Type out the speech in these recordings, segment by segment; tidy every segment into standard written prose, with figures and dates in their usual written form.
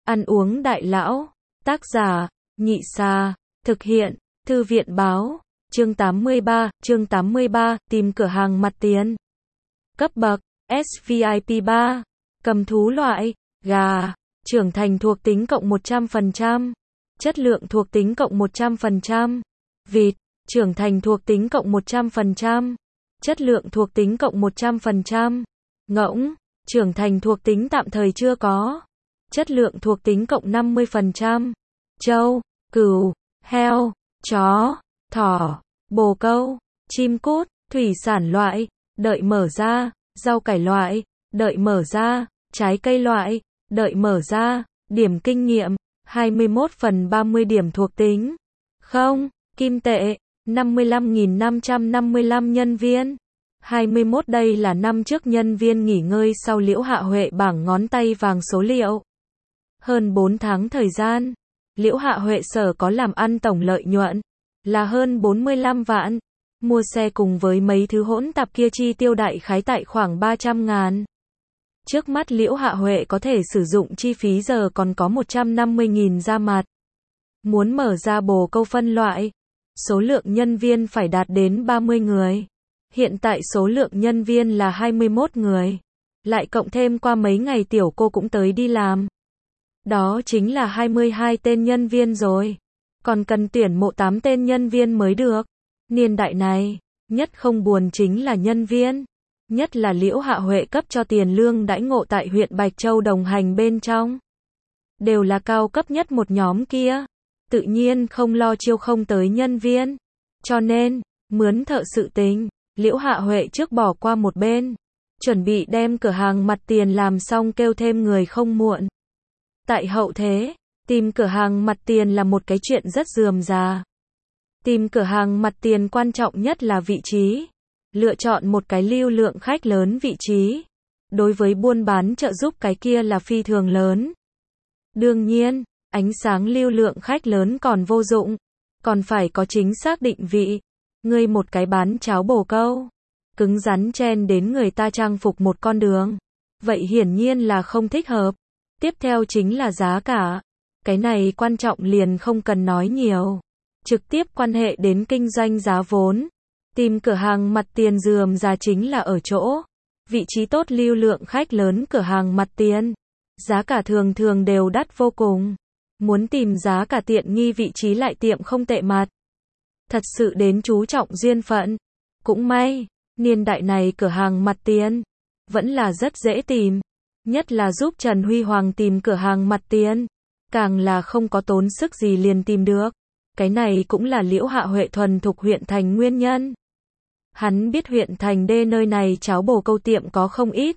Ăn uống đại lão. Tác giả, Nhị Sa. Thực hiện, Thư viện Báo. Chương 83, tìm cửa hàng mặt tiền. Cấp bậc, SVIP 3. Cầm thú loại, gà. Trưởng thành thuộc tính cộng 100%. Chất lượng thuộc tính cộng 100%. Vịt, trưởng thành thuộc tính cộng 100%. Chất lượng thuộc tính cộng 100%. Ngỗng, trưởng thành thuộc tính tạm thời chưa có. Chất lượng thuộc tính cộng 50%. Trâu, cừu, heo, chó, thỏ, bồ câu, chim cút, thủy sản loại, đợi mở ra, rau cải loại, đợi mở ra, trái cây loại, đợi mở ra, điểm kinh nghiệm, 21/30 điểm thuộc tính. Không, kim tệ, 55.555 nhân viên. 21 đây là năm trước nhân viên nghỉ ngơi sau Liễu Hạ Huệ bảng ngón tay vàng số liệu. Hơn 4 tháng thời gian, Liễu Hạ Huệ sở có làm ăn tổng lợi nhuận là hơn 45 vạn. Mua xe cùng với mấy thứ hỗn tạp kia chi tiêu đại khái tại khoảng 300.000. Trước mắt Liễu Hạ Huệ có thể sử dụng chi phí giờ còn có 150.000 ra mặt. Muốn mở ra bồ câu phân loại, số lượng nhân viên phải đạt đến 30 người. Hiện tại số lượng nhân viên là 21 người. Lại cộng thêm qua mấy ngày tiểu cô cũng tới đi làm. Đó chính là 22 tên nhân viên rồi. Còn cần tuyển mộ 8 tên nhân viên mới được. Niên đại này, nhất không buồn chính là nhân viên. Nhất là Liễu Hạ Huệ cấp cho tiền lương đãi ngộ tại huyện Bạch Châu đồng hành bên trong. Đều là cao cấp nhất một nhóm kia. Tự nhiên không lo chiêu không tới nhân viên. Cho nên, mướn thợ sự tình, Liễu Hạ Huệ trước bỏ qua một bên. Chuẩn bị đem cửa hàng mặt tiền làm xong kêu thêm người không muộn. Tại hậu thế, tìm cửa hàng mặt tiền là một cái chuyện rất rườm rà. Tìm cửa hàng mặt tiền quan trọng nhất là vị trí. Lựa chọn một cái lưu lượng khách lớn vị trí. Đối với buôn bán trợ giúp cái kia là phi thường lớn. Đương nhiên, ánh sáng lưu lượng khách lớn còn vô dụng. Còn phải có chính xác định vị. Ngươi một cái bán cháo bồ câu. Cứng rắn chen đến người ta trang phục một con đường. Vậy hiển nhiên là không thích hợp. Tiếp theo chính là giá cả. Cái này quan trọng liền không cần nói nhiều. Trực tiếp quan hệ đến kinh doanh giá vốn. Tìm cửa hàng mặt tiền rườm rà chính là ở chỗ. Vị trí tốt lưu lượng khách lớn cửa hàng mặt tiền. Giá cả thường thường đều đắt vô cùng. Muốn tìm giá cả tiện nghi vị trí lại tiệm không tệ mặt. Thật sự đến chú trọng duyên phận. Cũng may, niên đại này cửa hàng mặt tiền vẫn là rất dễ tìm. Nhất là giúp Trần Huy Hoàng tìm cửa hàng mặt tiền. Càng là không có tốn sức gì liền tìm được. Cái này cũng là Liễu Hạ Huệ thuần thục huyện thành nguyên nhân. Hắn biết huyện thành D nơi này cháo bồ câu tiệm có không ít.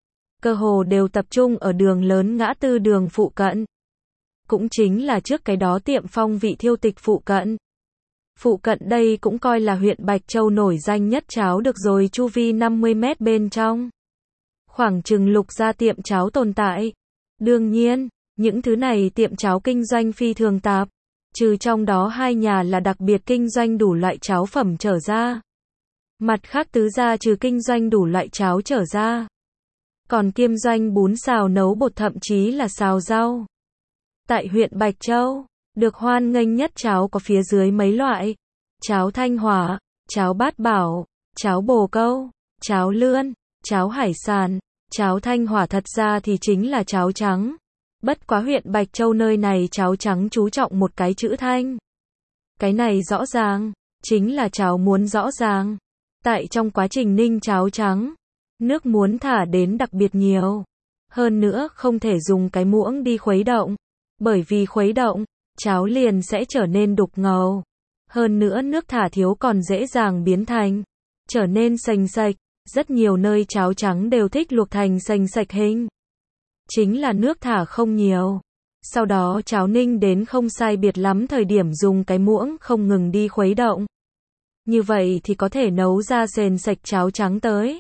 Cơ hồ đều tập trung ở đường lớn ngã tư đường phụ cận. Cũng chính là trước cái đó tiệm Phong Vị Thiêu Tịch phụ cận. Phụ cận đây cũng coi là huyện Bạch Châu nổi danh nhất cháo được rồi, chu vi 50 mét bên trong. Khoảng chừng Lục gia tiệm cháo tồn tại. Đương nhiên, những thứ này tiệm cháo kinh doanh phi thường tạp. Trừ trong đó 2 nhà là đặc biệt kinh doanh đủ loại cháo phẩm trở ra. Mặt khác tứ gia trừ kinh doanh đủ loại cháo trở ra. Còn kiêm doanh bún xào nấu bột thậm chí là xào rau. Tại huyện Bạch Châu, được hoan nghênh nhất cháo có phía dưới mấy loại. Cháo Thanh Hỏa, cháo Bát Bảo, cháo bồ câu, cháo lươn, cháo hải sản. Cháo Thanh Hỏa thật ra thì chính là cháo trắng. Bất quá huyện Bạch Châu nơi này cháo trắng chú trọng một cái chữ thanh. Cái này rõ ràng, chính là cháo muốn rõ ràng. Tại trong quá trình ninh cháo trắng, nước muốn thả đến đặc biệt nhiều. Hơn nữa không thể dùng cái muỗng đi khuấy động. Bởi vì khuấy động, cháo liền sẽ trở nên đục ngầu. Hơn nữa nước thả thiếu còn dễ dàng biến thành, trở nên sành sạch. Rất nhiều nơi cháo trắng đều thích luộc thành sành sạch hình. Chính là nước thả không nhiều. Sau đó cháo ninh đến không sai biệt lắm thời điểm dùng cái muỗng không ngừng đi khuấy động. Như vậy thì có thể nấu ra sền sạch cháo trắng tới.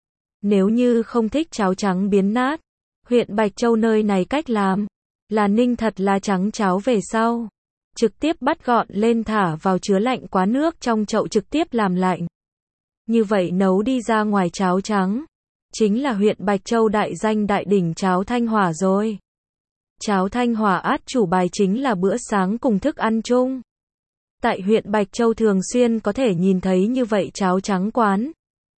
Nếu như không thích cháo trắng biến nát, huyện Bạch Châu nơi này cách làm là ninh thật là trắng cháo về sau. Trực tiếp bắt gọn lên thả vào chứa lạnh quá nước trong chậu trực tiếp làm lạnh. Như vậy nấu đi ra ngoài cháo trắng. Chính là huyện Bạch Châu đại danh đại đỉnh cháo Thanh Hỏa rồi. Cháo Thanh Hòa át chủ bài chính là bữa sáng cùng thức ăn chung. Tại huyện Bạch Châu thường xuyên có thể nhìn thấy như vậy cháo trắng quán.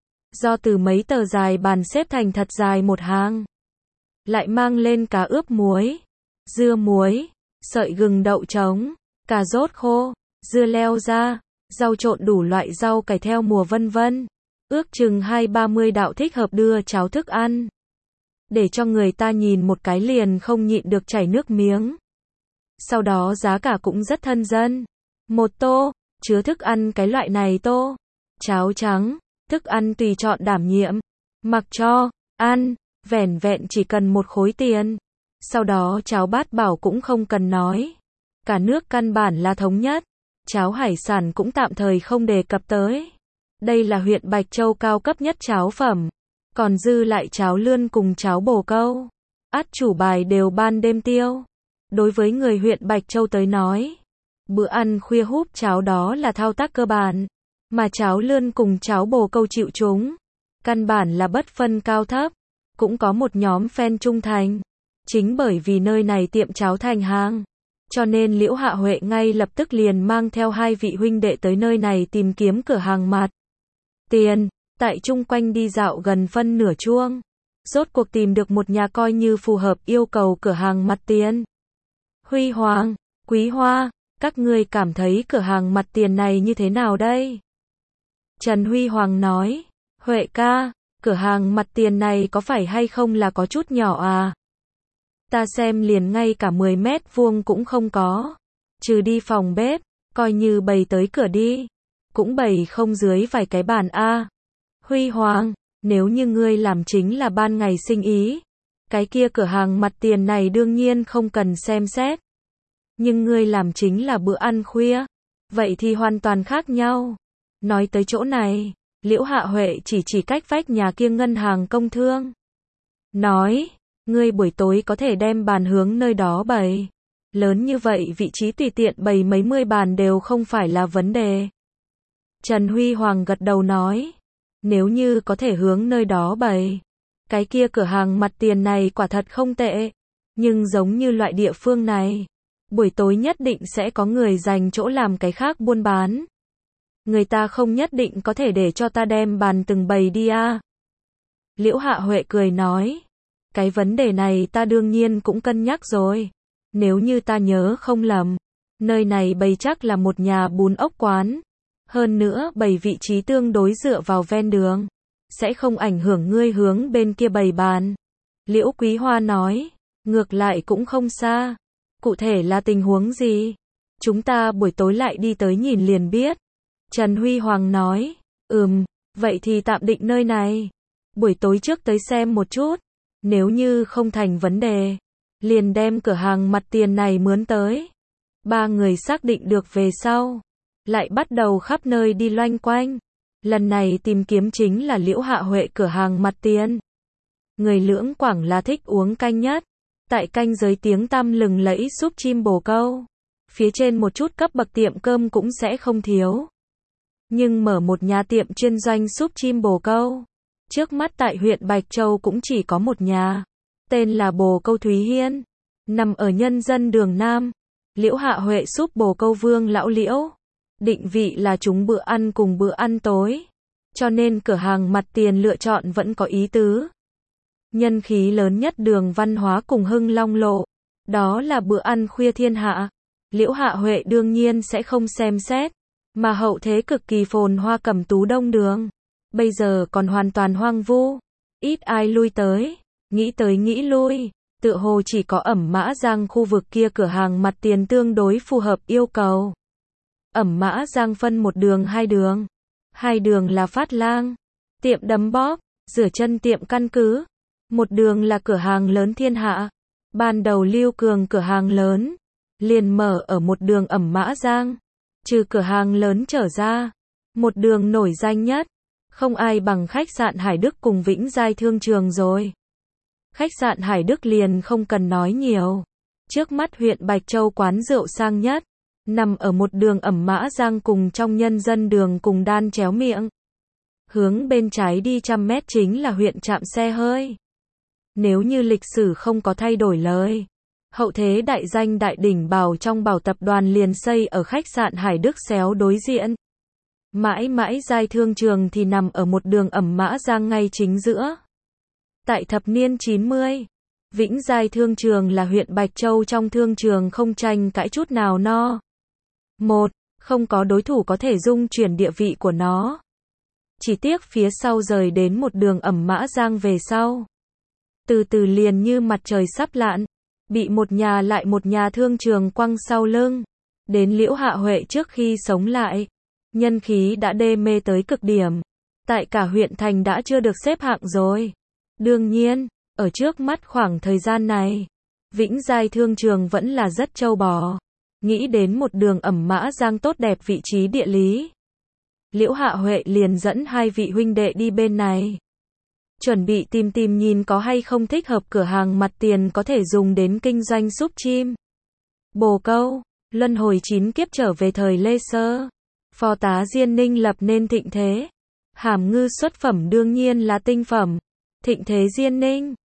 Do từ mấy tờ dài bàn xếp thành thật dài một hàng. Lại mang lên cá ướp muối, dưa muối, sợi gừng đậu trống, cà rốt khô, dưa leo ra, rau trộn đủ loại rau cải theo mùa vân vân. Ước chừng 20-30 đạo thích hợp đưa cháo thức ăn. Để cho người ta nhìn một cái liền không nhịn được chảy nước miếng. Sau đó giá cả cũng rất thân dân. Một tô, chứa thức ăn cái loại này tô. Cháo trắng, thức ăn tùy chọn đảm nhiệm. Mặc cho, ăn, vẻn vẹn chỉ cần một khối tiền. Sau đó cháo bát bảo cũng không cần nói. Cả nước căn bản là thống nhất. Cháo hải sản cũng tạm thời không đề cập tới. Đây là huyện Bạch Châu cao cấp nhất cháo phẩm. Còn dư lại cháo lươn cùng cháo bồ câu. Át chủ bài đều ban đêm tiêu. Đối với người huyện Bạch Châu tới nói, bữa ăn khuya húp cháo đó là thao tác cơ bản. Mà cháo lươn cùng cháo bồ câu chịu chúng. Căn bản là bất phân cao thấp. Cũng có một nhóm fan trung thành. Chính bởi vì nơi này tiệm cháo thành hàng. Cho nên Liễu Hạ Huệ ngay lập tức liền mang theo hai vị huynh đệ tới nơi này tìm kiếm cửa hàng mặt tiền. Tại chung quanh đi dạo gần phân nửa chuông. Rốt cuộc tìm được một nhà coi như phù hợp yêu cầu cửa hàng mặt tiền. Huy Hoàng, Quý Hoa, các ngươi cảm thấy cửa hàng mặt tiền này như thế nào đây? Trần Huy Hoàng nói, Huệ ca, cửa hàng mặt tiền này có phải hay không là có chút nhỏ à? Ta xem liền ngay cả 10 mét vuông cũng không có. Trừ đi phòng bếp, coi như bày tới cửa đi. Cũng bày không dưới vài cái bàn a. Huy Hoàng, nếu như ngươi làm chính là ban ngày sinh ý, cái kia cửa hàng mặt tiền này đương nhiên không cần xem xét. Nhưng ngươi làm chính là bữa ăn khuya, vậy thì hoàn toàn khác nhau. Nói tới chỗ này, Liễu Hạ Huệ chỉ cách vách nhà kia ngân hàng công thương. Nói, ngươi buổi tối có thể đem bàn hướng nơi đó bày. Lớn như vậy vị trí tùy tiện bày mấy mươi bàn đều không phải là vấn đề. Trần Huy Hoàng gật đầu nói, nếu như có thể hướng nơi đó bày, cái kia cửa hàng mặt tiền này quả thật không tệ. Nhưng giống như loại địa phương này, buổi tối nhất định sẽ có người dành chỗ làm cái khác buôn bán. Người ta không nhất định có thể để cho ta đem bàn từng bày đi à. Liễu Hạ Huệ cười nói, cái vấn đề này ta đương nhiên cũng cân nhắc rồi. Nếu như ta nhớ không lầm, nơi này bày chắc là một nhà bún ốc quán. Hơn nữa bày vị trí tương đối dựa vào ven đường, sẽ không ảnh hưởng ngươi hướng bên kia bày bàn. Liễu Quý Hoa nói, ngược lại cũng không xa. Cụ thể là tình huống gì? Chúng ta buổi tối lại đi tới nhìn liền biết. Trần Huy Hoàng nói, vậy thì tạm định nơi này. Buổi tối trước tới xem một chút. Nếu như không thành vấn đề, liền đem cửa hàng mặt tiền này mướn tới. Ba người xác định được về sau, lại bắt đầu khắp nơi đi loanh quanh. Lần này tìm kiếm chính là Liễu Hạ Huệ cửa hàng mặt tiền. Người Lưỡng Quảng là thích uống canh nhất. Tại canh giới tiếng tăm lừng lẫy súp chim bồ câu. Phía trên một chút cấp bậc tiệm cơm cũng sẽ không thiếu. Nhưng mở một nhà tiệm chuyên doanh súp chim bồ câu, trước mắt tại huyện Bạch Châu cũng chỉ có một nhà. Tên là Bồ Câu Thúy Hiên. Nằm ở nhân dân đường Nam. Liễu Hạ Huệ súp bồ câu Vương Lão Liễu. Định vị là chúng bữa ăn cùng bữa ăn tối. Cho nên cửa hàng mặt tiền lựa chọn vẫn có ý tứ. Nhân khí lớn nhất đường Văn Hóa cùng Hưng Long Lộ. Đó là bữa ăn khuya thiên hạ. Liễu Hạ Huệ đương nhiên sẽ không xem xét. Mà hậu thế cực kỳ phồn hoa Cẩm Tú Đông đường. Bây giờ còn hoàn toàn hoang vu. Ít ai lui tới. Nghĩ tới nghĩ lui. Tựa hồ chỉ có Ẩm Mã Giang khu vực kia cửa hàng mặt tiền tương đối phù hợp yêu cầu. Ẩm Mã Giang phân một đường hai đường. Hai đường là Phát Lang, tiệm đấm bóp, rửa chân tiệm căn cứ. Một đường là cửa hàng lớn thiên hạ. Ban đầu Lưu Cường cửa hàng lớn liền mở ở một đường Ẩm Mã Giang. Trừ cửa hàng lớn trở ra, một đường nổi danh nhất, không ai bằng khách sạn Hải Đức cùng Vĩnh Giai Thương Trường rồi. Khách sạn Hải Đức liền không cần nói nhiều. Trước mắt huyện Bạch Châu quán rượu sang nhất, nằm ở một đường Ẩm Mã Giang cùng trong nhân dân đường cùng đan chéo miệng. Hướng bên trái đi 100 mét chính là huyện trạm xe hơi. Nếu như lịch sử không có thay đổi lời, Hậu thế đại danh đại đỉnh Bảo trong Bảo tập đoàn liền xây ở khách sạn Hải Đức Xéo đối diện. Mãi mãi giai thương trường thì nằm ở một đường ẩm Mã Giang ngay chính giữa. Tại thập niên 90, Vĩnh Giai Thương Trường là huyện Bạch Châu trong thương trường không tranh cãi chút nào no. 1. Không có đối thủ có thể dung chuyển địa vị của nó. Chỉ tiếc phía sau rời đến một đường ẩm Mã Giang về sau. Từ từ liền như mặt trời sắp lặn, bị một nhà lại một nhà thương trường quăng sau lưng. Đến Liễu Hạ Huệ trước khi sống lại, nhân khí đã đê mê tới cực điểm. Tại cả huyện thành đã chưa được xếp hạng rồi. Đương nhiên, ở trước mắt khoảng thời gian này, Vĩnh Giai Thương Trường vẫn là rất trâu bò. Nghĩ đến một đường ẩm Mã Giang tốt đẹp vị trí địa lý, Liễu Hạ Huệ liền dẫn hai vị huynh đệ đi bên này. Chuẩn bị tìm nhìn có hay không thích hợp cửa hàng mặt tiền có thể dùng đến kinh doanh súp chim, bồ câu, luân hồi 9 kiếp trở về thời Lê Sơ. Phò tá Diên Ninh lập nên thịnh thế. Hàm ngư xuất phẩm đương nhiên là tinh phẩm. Thịnh thế Diên Ninh